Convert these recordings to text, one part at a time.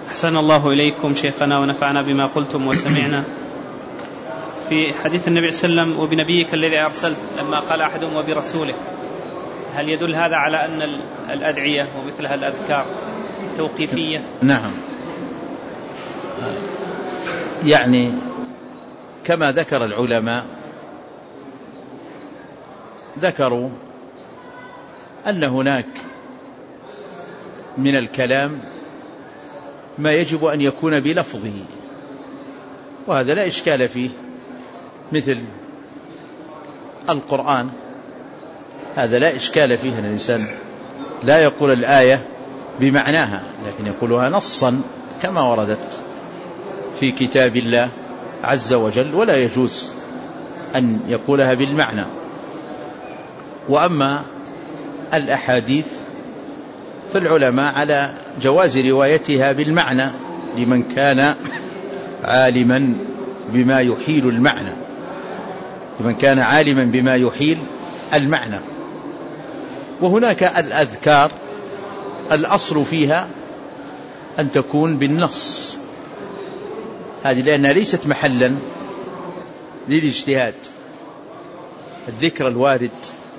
أحسن الله إليكم شيخنا ونفعنا بما قلتم وسمعنا. في حديث النبي صلى الله عليه وسلم وبنبيك الذي أرسلت لما قال أحدهم وبرسولك، هل يدل هذا على أن الأدعية ومثلها الأذكار توقيفية؟ نعم، يعني كما ذكر العلماء ذكروا أن هناك من الكلام ما يجب أن يكون بلفظه، وهذا لا إشكال فيه، مثل القرآن، هذا لا إشكال فيه أن الإنسان لا يقول الآية بمعناها، لكن يقولها نصا كما وردت في كتاب الله عز وجل، ولا يجوز أن يقولها بالمعنى. وأما الأحاديث فالعلماء على جواز روايتها بالمعنى لمن كان عالما بما يحيل المعنى، لمن كان عالما بما يحيل المعنى. وهناك الأذكار الأصل فيها أن تكون بالنص، هذه لأنها ليست محلا للاجتهاد. الذكر الوارد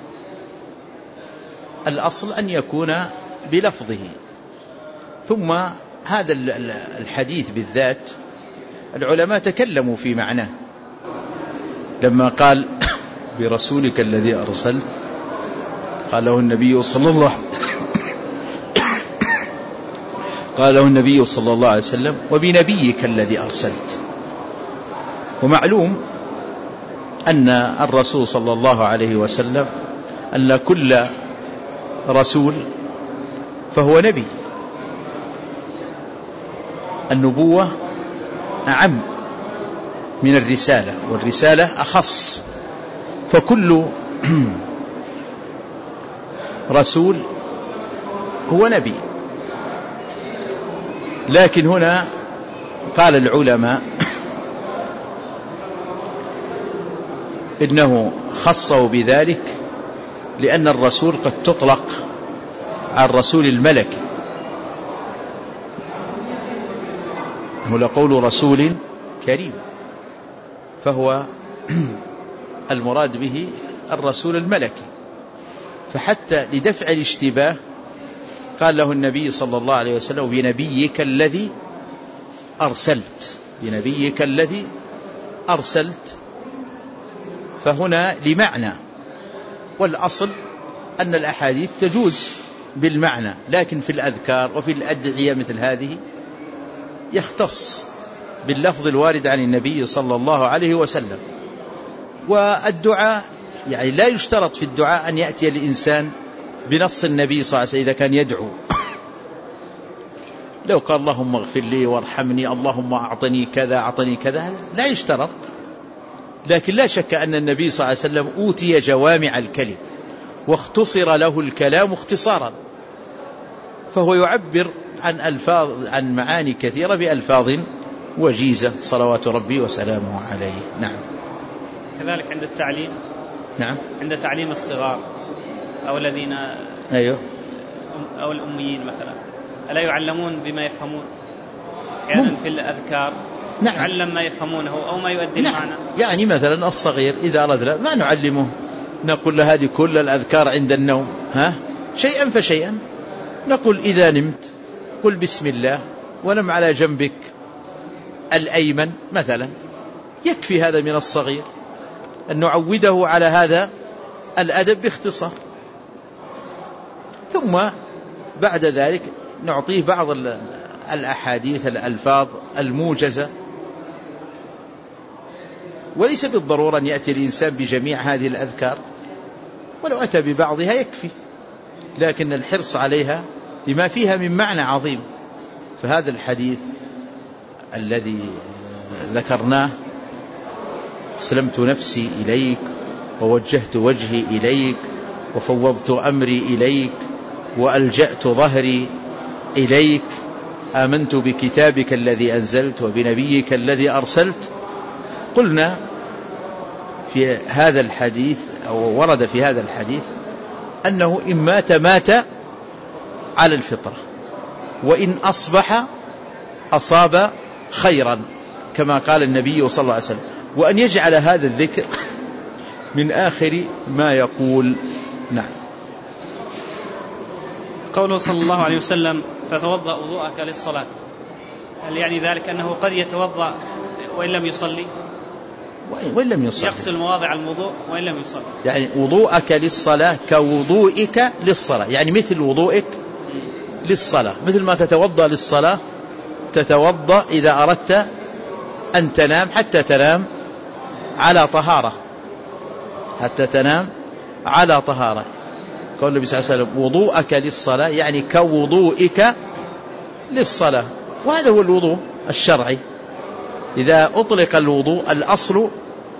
الأصل أن يكون بلفظه. ثم هذا الحديث بالذات العلماء تكلموا في معناه، لما قال برسولك الذي أرسلت، قال له النبي صلى الله عليه وسلم وبنبيك الذي أرسلت. ومعلوم أن الرسول صلى الله عليه وسلم أن كل رسول فهو نبي، النبوة أعم من الرسالة، والرسالة أخص، فكل رسول هو نبي. لكن هنا قال العلماء إنه خصه بذلك لأن الرسول قد تطلق على الرسول الملكي، هو لقول رسول كريم، فهو المراد به الرسول الملكي. فحتى لدفع الاشتباه قال له النبي صلى الله عليه وسلم بنبيك الذي أرسلت، بنبيك الذي أرسلت، فهنا لمعنى. والأصل أن الأحاديث تجوز بالمعنى، لكن في الأذكار وفي الأدعية مثل هذه يختص باللفظ الوارد عن النبي صلى الله عليه وسلم. والدعاء يعني لا يشترط في الدعاء أن يأتي الإنسان بنص النبي صلى الله عليه وسلم إذا كان يدعو. لو قال اللهم اغفر لي وارحمني، اللهم أعطني كذا أعطني كذا، لا يشترط. لكن لا شك أن النبي صلى الله عليه وسلم أوتي جوامع الكلم واختصر له الكلام اختصارا، فهو يعبر عن ألفاظ، عن معاني كثيرة بألفاظ وجيزة صلوات ربي وسلامه عليه. نعم. كذلك عند التعليم، نعم، عند تعليم الصغار أو الذين أيوه أو الأميين مثلا، ألا يعلمون بما يفهمون؟ يعني في الأذكار نعم، يعلم ما يفهمونه أو ما يؤدي نعم. المعنى. يعني مثلا الصغير إذا أردنا ما نعلمه نقول له هذه كل الأذكار عند النوم، شيئا فشيئا. نقول إذا نمت قل بسم الله ونم على جنبك الأيمن مثلا، يكفي هذا من الصغير أن نعوده على هذا الأدب باختصار. ثم بعد ذلك نعطيه بعض الأحاديث الألفاظ الموجزة، وليس بالضرورة أن يأتي الإنسان بجميع هذه الأذكار، ولو أتى ببعضها يكفي، لكن الحرص عليها لما فيها من معنى عظيم. فهذا الحديث الذي ذكرناه، أسلمت نفسي إليك ووجهت وجهي إليك وفوضت أمري إليك وألجأت ظهري إليك، آمنت بكتابك الذي أنزلت وبنبيك الذي أرسلت. قلنا في هذا الحديث أو ورد في هذا الحديث أنه إن مات مات على الفطرة، وإن أصبح أصاب خيرا كما قال النبي صلى الله عليه وسلم، وأن يجعل هذا الذكر من آخر ما يقول. نعم. قوله صلى الله عليه وسلم فتوضأ وضوءك للصلاة، هل يعني ذلك أنه قد يتوضأ وإن لم يصلي؟ وإن لم يصلي يغسل مواضع الوضوء وإن لم يصلي، يعني وضوءك للصلاة كوضوئك للصلاة، يعني مثل وضوئك للصلاة، مثل ما تتوضأ للصلاة تتوضأ إذا أردت أن تنام حتى تنام على طهارة، حتى تنام على طهارة. قال النبي صلى الله عليه وسلم وضوءك للصلاة يعني كوضوئك للصلاة، وهذا هو الوضوء الشرعي. إذا أطلق الوضوء الأصل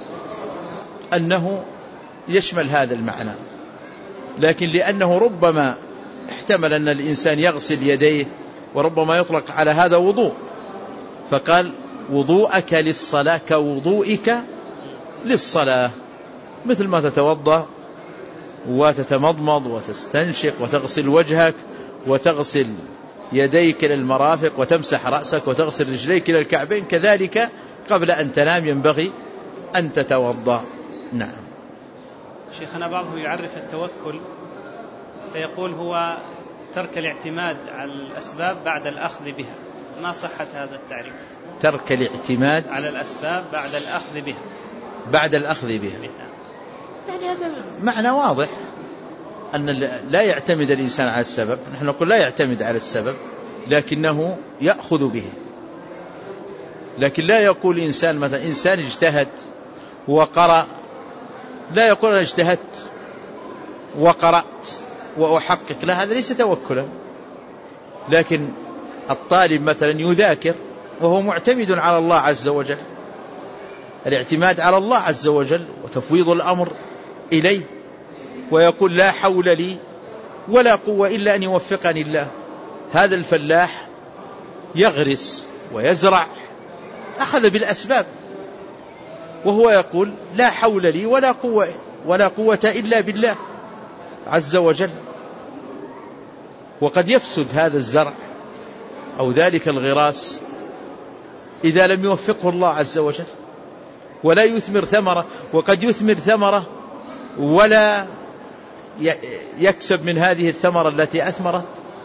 أنه يشمل هذا المعنى، لكن لأنه ربما احتمل أن الإنسان يغسل يديه وربما يطلق على هذا وضوء، فقال وضوءك للصلاة كوضوئك للصلاة، مثل ما تتوضأ وتتمضمض وتستنشق وتغسل وجهك وتغسل يديك إلى المرافق وتمسح رأسك وتغسل رجليك إلى الكعبين، كذلك قبل أن تنام ينبغي أن تتوضأ. نعم. شيخنا بعضهم يعرف التوكل فيقول هو ترك الاعتماد على الأسباب بعد الأخذ بها، ما صحة هذا التعريف؟ ترك الاعتماد على الأسباب بعد الأخذ بها، بعد الأخذ بها، يعني هذا معنى واضح أن لا يعتمد الإنسان على السبب. نحن نقول لا يعتمد على السبب لكنه يأخذ به، لكن لا يقول إنسان مثلا إنسان اجتهد وقرأ، لا يقول أنا اجتهدت وقرأت وأحقق، لا، هذا ليس توكلا. لكن الطالب مثلا يذاكر وهو معتمد على الله عز وجل، الاعتماد على الله عز وجل وتفويض الأمر إليه، ويقول لا حول لي ولا قوة إلا أن يوفقني الله. هذا الفلاح يغرس ويزرع، أخذ بالأسباب، وهو يقول لا حول لي ولا قوة إلا بالله عز وجل. وقد يفسد هذا الزرع أو ذلك الغراس إذا لم يوفقه الله عز وجل ولا يثمر ثمرة، وقد يثمر ثمرة ولا يكسب من هذه الثمرة التي أثمرت.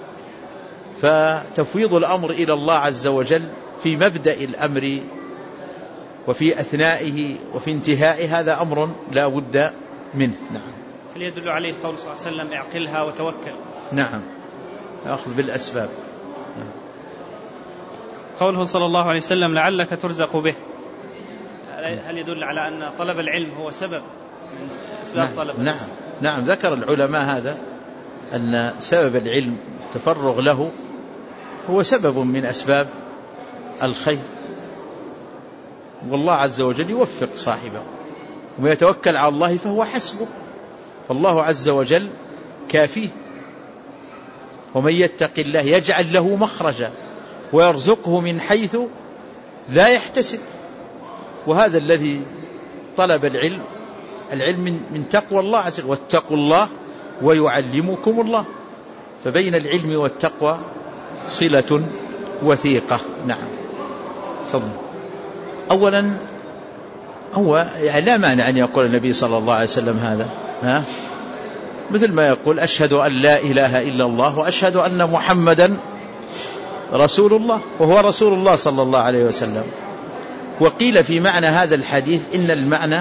فتفويض الأمر إلى الله عز وجل في مبدأ الأمر وفي أثنائه وفي انتهائه هذا أمر لا بد منه. نعم. هل يدل عليه قول صلى الله عليه وسلم اعقلها وتوكل؟ نعم، أخذ بالأسباب. نعم. قوله صلى الله عليه وسلم لعلك ترزق به، هل يدل على أن طلب العلم هو سبب من أسباب طلب الرزق؟ نعم، ذكر العلماء هذا أن سبب العلم التفرغ له هو سبب من أسباب الخير، والله عز وجل يوفق صاحبه، ويتوكل على الله فهو حسبه، فالله عز وجل كافيه. ومن يتق الله يجعل له مخرجا ويرزقه من حيث لا يحتسب. وهذا الذي طلب العلم من تقوى الله عز وجل، واتقوا الله ويعلمكم الله، فبين العلم والتقوى صلة وثيقة. نعم. تفضل. أولا هو يعني لا مانع أن يقول النبي صلى الله عليه وسلم هذا، مثل ما يقول أشهد أن لا إله إلا الله وأشهد أن محمدا رسول الله، وهو رسول الله صلى الله عليه وسلم. وقيل في معنى هذا الحديث إن المعنى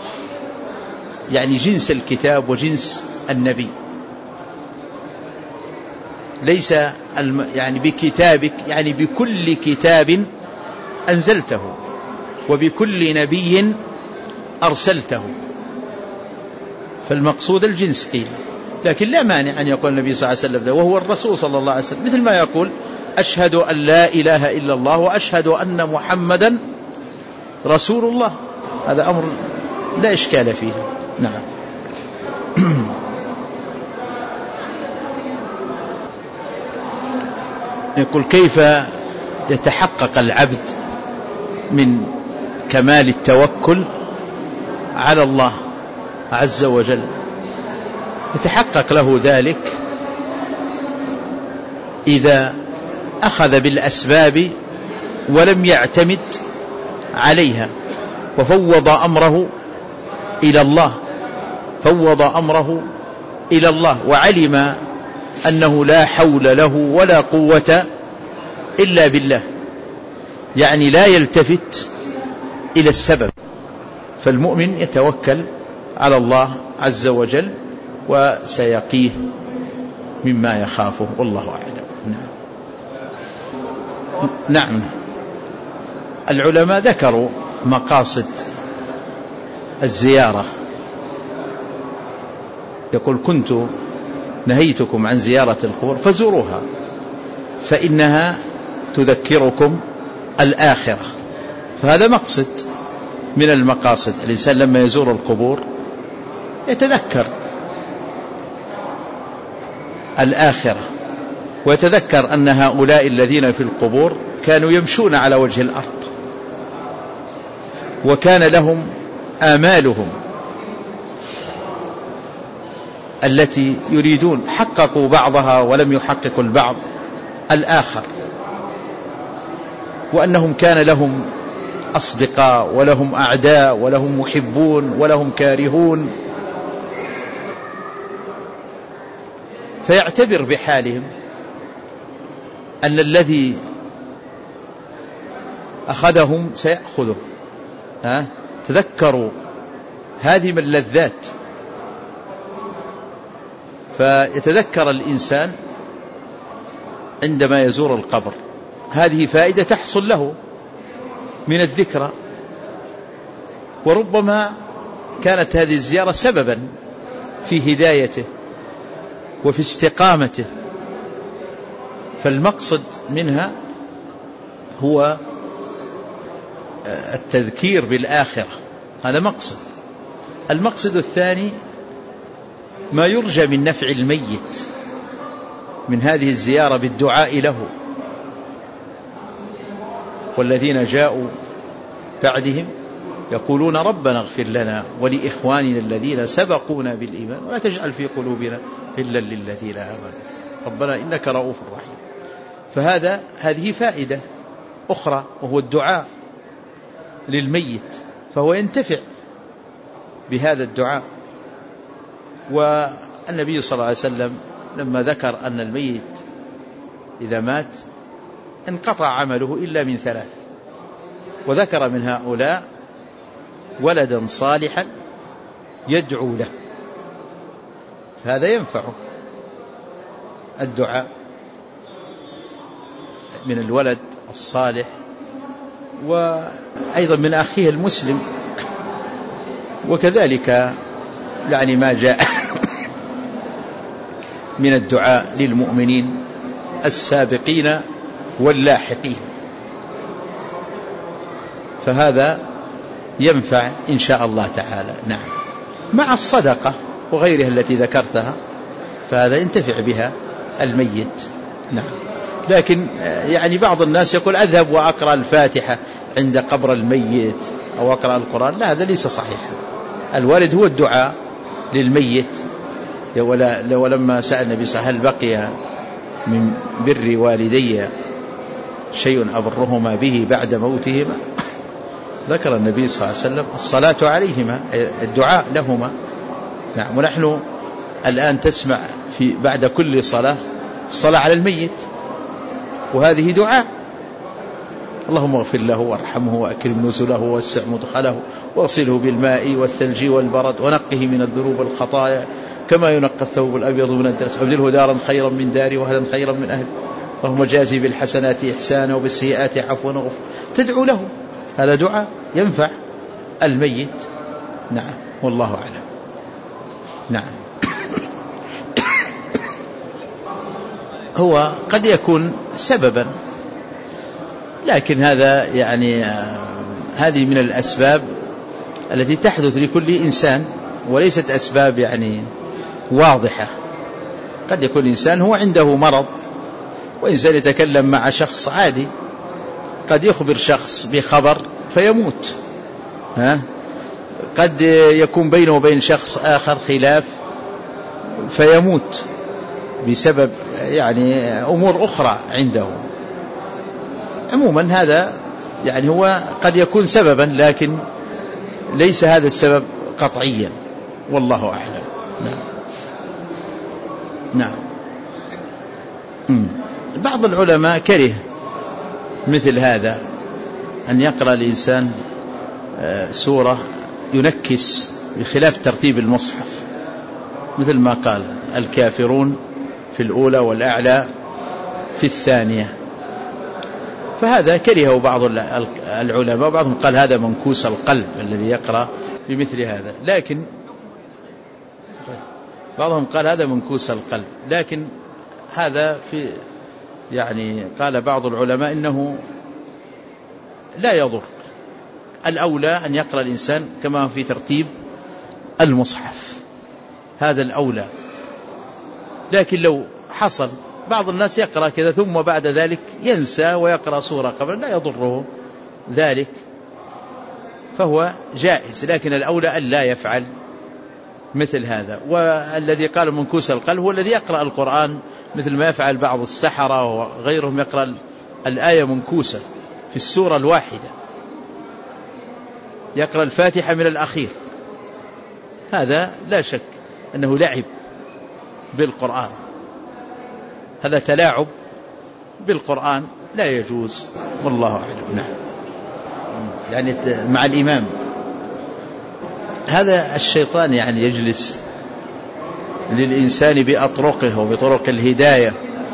يعني جنس الكتاب وجنس النبي، ليس يعني بكتابك، يعني بكل كتاب أنزلته وبكل نبي أرسلته، فالمقصود الجنس قيل. لكن لا مانع أن يقول النبي صلى الله عليه وسلم وهو الرسول صلى الله عليه وسلم، مثل ما يقول أشهد أن لا إله إلا الله وأشهد أن محمدا رسول الله، هذا أمر لا إشكال فيه. نعم. يقول كيف يتحقق العبد من كمال التوكل على الله عز وجل؟ يتحقق له ذلك إذا أخذ بالأسباب ولم يعتمد عليها، وفوض أمره إلى الله، فوض أمره إلى الله، وعلم أنه لا حول له ولا قوة إلا بالله، يعني لا يلتفت إلى السبب. فالمؤمن يتوكل على الله عز وجل وسيقيه مما يخافه، والله أعلم. نعم. العلماء ذكروا مقاصد الزيارة، يقول: كنت نهيتكم عن زيارة القبور فزوروها فإنها تذكركم الآخرة. فهذا مقصد من المقاصد. الإنسان لما يزور القبور يتذكر الآخرة، ويتذكر أن هؤلاء الذين في القبور كانوا يمشون على وجه الأرض، وكان لهم آمالهم التي يريدون، حققوا بعضها ولم يحققوا البعض الآخر، وأنهم كان لهم أصدقاء ولهم أعداء ولهم محبون ولهم كارهون، فيعتبر بحالهم أن الذي أخذهم سيأخذه. تذكروا هذه من اللذات. فيتذكر الإنسان عندما يزور القبر، هذه فائدة تحصل له من الذكرى، وربما كانت هذه الزيارة سببا في هدايته وفي استقامته. فالمقصد منها هو التذكير بالآخرة، هذا مقصد. المقصد الثاني ما يرجى من نفع الميت من هذه الزيارة بالدعاء له. والذين جاءوا بعدهم يقولون: ربنا اغفر لنا ولإخواننا الذين سبقونا بالإيمان ولا تجعل في قلوبنا إلا للذين آمنوا ربنا إنك رؤوف رحيم. هذه فائدة أخرى، وهو الدعاء للميت، فهو ينتفع بهذا الدعاء. والنبي صلى الله عليه وسلم لما ذكر أن الميت إذا مات انقطع عمله إلا من ثلاث، وذكر من هؤلاء ولدا صالحا يدعو له، فهذا ينفعه الدعاء من الولد الصالح، وأيضا من أخيه المسلم. وكذلك يعني ما جاء من الدعاء للمؤمنين السابقين واللاحقين، فهذا ينفع إن شاء الله تعالى. نعم، مع الصدقة وغيرها التي ذكرتها، فهذا ينتفع بها الميت. نعم. لكن يعني بعض الناس يقول: أذهب وأقرأ الفاتحة عند قبر الميت أو أقرأ القرآن. لا، هذا ليس صحيح. الوارد هو الدعاء للميت. ولما سأل النبي صلى الله عليه وسلم: هل بقي من بر والدي شيء أبرهما به بعد موتهما؟ ذكر النبي صلى الله عليه وسلم الصلاة عليهما، الدعاء لهما. نعم. ونحن الآن تسمع بعد كل صلاة الصلاة على الميت، وهذه دعاء: اللهم اغفر له وارحمه وأكرم نزله ووسع مدخله واغسله بالماء والثلج والبرد ونقه من الذنوب والخطايا كما ينقى الثوب الأبيض من الدنس، وابدله دارا خيرا من داري وأهلا خيرا من أهل، اللهم جازي بالحسنات إحسانا وبالسيئات عفوا وغفرا. تدعو له، هذا دعاء ينفع الميت. نعم، والله أعلم. نعم. هو قد يكون سببا، لكن هذا يعني هذه من الأسباب التي تحدث لكل إنسان، وليست أسباب يعني واضحة. قد يكون الإنسان هو عنده مرض، وإنسان يتكلم مع شخص عادي، قد يخبر شخص بخبر فيموت. قد يكون بينه وبين شخص آخر خلاف فيموت بسبب يعني أمور أخرى عنده. عموما هذا يعني هو قد يكون سببا، لكن ليس هذا السبب قطعيا، والله أعلم. نعم. بعض العلماء كره مثل هذا، أن يقرأ الإنسان سورة ينكس بخلاف ترتيب المصحف، مثل ما قال الكافرون في الأولى والأعلى في الثانية، فهذا كرهه بعض العلماء، بعضهم قال هذا منكوس القلب الذي يقرأ بمثل هذا، لكن بعضهم قال هذا منكوس القلب، لكن هذا في يعني قال بعض العلماء إنه لا يضر، الأولى أن يقرأ الإنسان كما في ترتيب المصحف، هذا الأولى. لكن لو حصل بعض الناس يقرأ كذا ثم بعد ذلك ينسى ويقرأ سورة قبل، لا يضره ذلك، فهو جائز، لكن الأولى أن لا يفعل مثل هذا. والذي قال منكوس القلب هو الذي يقرأ القرآن مثل ما يفعل بعض السحرة وغيرهم، يقرأ الآية منكوسة في السورة الواحدة، يقرأ الفاتحة من الأخير، هذا لا شك أنه لعب بالقرآن، هذا تلاعب بالقرآن لا يجوز، والله أعلم. نعم. يعني مع الإمام هذا الشيطان يعني يجلس للإنسان بأطرقه وبطرق الهداية،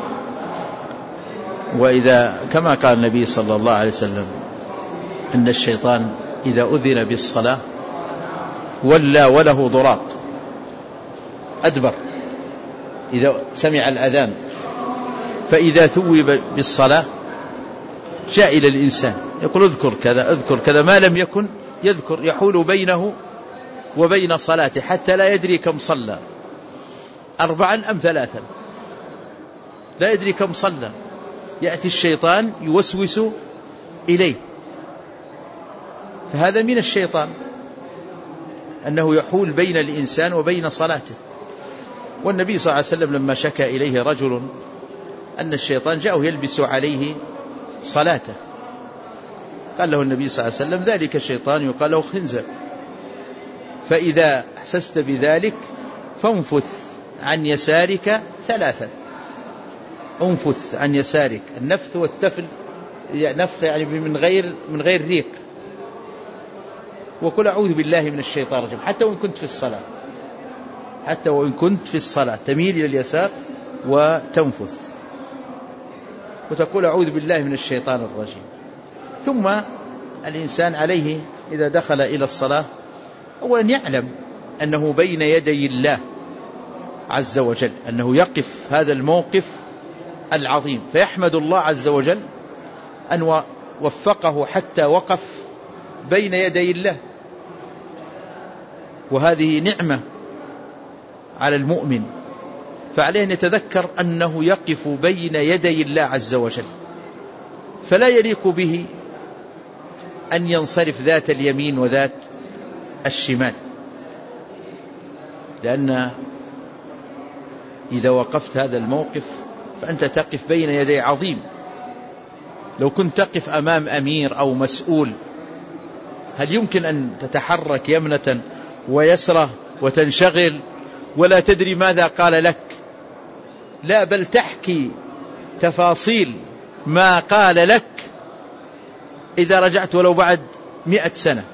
وإذا كما قال النبي صلى الله عليه وسلم أن الشيطان إذا أذن بالصلاة ولى وله ضراط، أدبر إذا سمع الأذان، فإذا ثوب بالصلاة جاء إلى الإنسان يقول اذكر كذا اذكر كذا، ما لم يكن يذكر يحول بينه وبين صلاته حتى لا يدري كم صلى، 4 أم 3، لا يدري كم صلى، يأتي الشيطان يوسوس إليه، فهذا من الشيطان أنه يحول بين الإنسان وبين صلاته. والنبي صلى الله عليه وسلم لما شكى إليه رجل أن الشيطان جاءه يلبس عليه صلاته، قال له النبي صلى الله عليه وسلم ذلك الشيطان يقال له خنزر، فإذا أحسست بذلك فانفث عن يسارك 3، انفث عن يسارك، النفث والتفل نفخ يعني من غير ريق، وقل أعوذ بالله من الشيطان الرجيم، حتى وإن كنت في الصلاة، حتى وإن كنت في الصلاة تميل إلى اليسار وتنفث وتقول أعوذ بالله من الشيطان الرجيم. ثم الإنسان عليه إذا دخل إلى الصلاة أولا يعلم أنه بين يدي الله عز وجل، أنه يقف هذا الموقف العظيم، فيحمد الله عز وجل أن وفقه حتى وقف بين يدي الله، وهذه نعمة على المؤمن، فعليه أن يتذكر أنه يقف بين يدي الله عز وجل، فلا يليق به أن ينصرف ذات اليمين وذات الشمال، لأن إذا وقفت هذا الموقف فأنت تقف بين يدي عظيم. لو كنت تقف أمام أمير أو مسؤول هل يمكن أن تتحرك يمنة ويسرة وتنشغل ولا تدري ماذا قال لك؟ لا، بل تحكي تفاصيل ما قال لك إذا رجعت ولو بعد 100 سنة،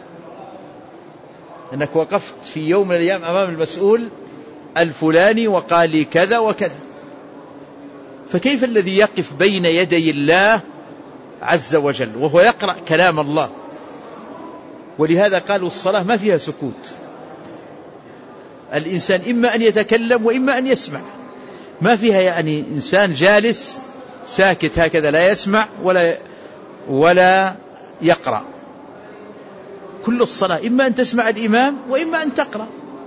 أنك وقفت في يوم من الأيام أمام المسؤول الفلاني وقال لي كذا وكذا. فكيف الذي يقف بين يدي الله عز وجل وهو يقرأ كلام الله؟ ولهذا قالوا الصلاة ما فيها سكوت، الإنسان إما أن يتكلم وإما أن يسمع، ما فيها يعني إنسان جالس ساكت هكذا لا يسمع ولا يقرأ. كل الصلاة إما أن تسمع الإمام وإما أن تقرأ،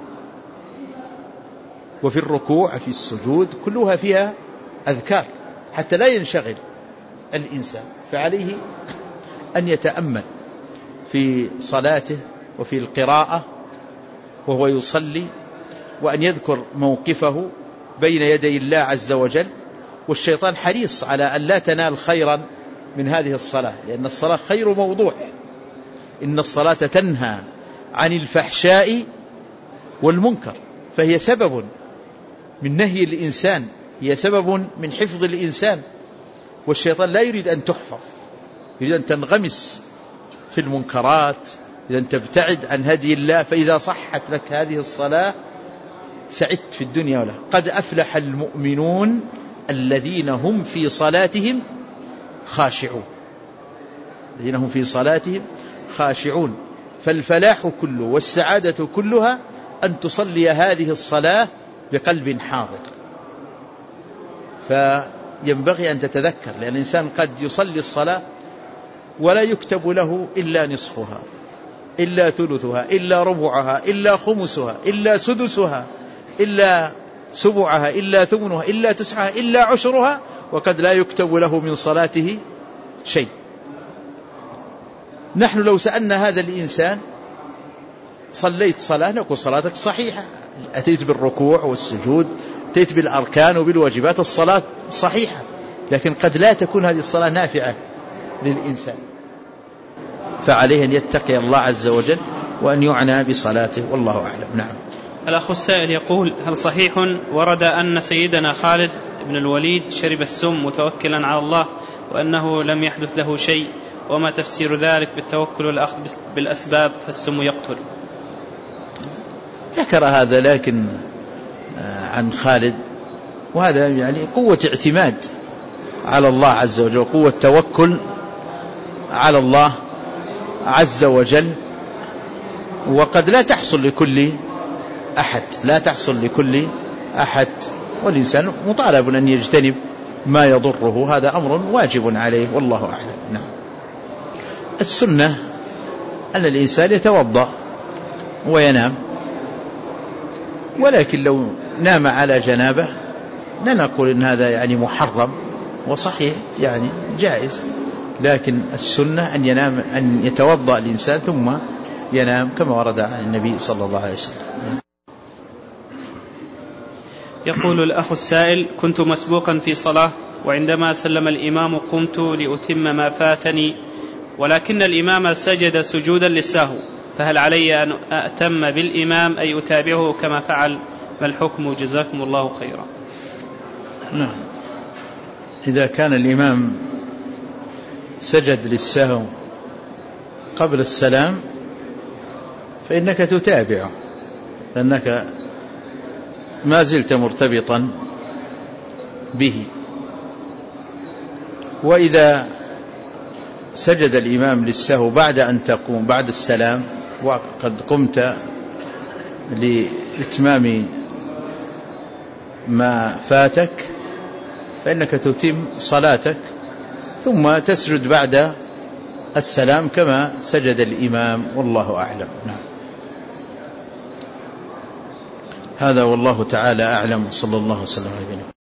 وفي الركوع في السجود كلها فيها أذكار حتى لا ينشغل الإنسان، فعليه أن يتأمل في صلاته وفي القراءة وهو يصلي، وأن يذكر موقفه بين يدي الله عز وجل. والشيطان حريص على أن لا تنال خيرا من هذه الصلاة، لأن الصلاة خير موضوع. إن الصلاة تنهى عن الفحشاء والمنكر، فهي سبب من نهي الإنسان، هي سبب من حفظ الإنسان. والشيطان لا يريد أن تحفظ، يريد أن تنغمس في المنكرات، يريد أن تبتعد عن هدي الله. فإذا صحت لك هذه الصلاة سعدت في الدنيا والآخرة. قد أفلح المؤمنون الذين هم في صلاتهم خاشعون، الذين هم في صلاتهم خاشعون. فالفلاح كله والسعادة كلها أن تصلي هذه الصلاة بقلب حاضر. فينبغي أن تتذكر، لأن الإنسان قد يصلي الصلاة ولا يكتب له إلا نصفها، إلا ثلثها، إلا ربعها، إلا خمسها، إلا سدسها، إلا سبعها، إلا ثمنها، إلا تسعها، إلا عشرها، وقد لا يكتب له من صلاته شيء. نحن لو سألنا هذا الإنسان صليت صلاة، نقول صلاتك صحيحة، أتيت بالركوع والسجود، أتيت بالأركان وبالواجبات، الصلاة صحيحة، لكن قد لا تكون هذه الصلاة نافعة للإنسان. فعليه أن يتقي الله عز وجل وأن يعنى بصلاته، والله أعلم. نعم. الأخ السائل يقول: هل صحيح ورد أن سيدنا خالد بن الوليد شرب السم متوكلا على الله وأنه لم يحدث له شيء؟ وما تفسير ذلك بالتوكل والأخذ بالأسباب فالسم يقتل؟ ذكر هذا لكن عن خالد، وهذا يعني قوة اعتماد على الله عز وجل، وقوة توكل على الله عز وجل. وقد لا تحصل لكل أحد، لا تحصل لكل أحد، والإنسان مطالب أن يجتنب ما يضره، هذا أمر واجب عليه، والله أعلم. نعم. السنة أن الإنسان يتوضأ وينام، ولكن لو نام على جنابه لا نقول إن هذا يعني محرم، وصحيح يعني جائز، لكن السنة أن ينام، أن يتوضأ الإنسان ثم ينام كما ورد عن النبي صلى الله عليه وسلم. يقول الأخ السائل: كنت مسبوقا في صلاة، وعندما سلم الإمام قمت لأتم ما فاتني، ولكن الإمام سجد سجودا للسهو، فهل علي أن أتم بالإمام أي أتابعه كما فعل؟ ما الحكم؟ جزاكم الله خيرا. نعم. إذا كان الإمام سجد للسهو قبل السلام فإنك تتابعه، لأنك ما زلت مرتبطا به. وإذا سجد الإمام للسهو بعد أن تقوم بعد السلام وقد قمت لإتمام ما فاتك، فإنك تتم صلاتك ثم تسجد بعد السلام كما سجد الإمام، والله أعلم. نعم. هذا والله تعالى أعلم، صلى الله وسلم على نبينا.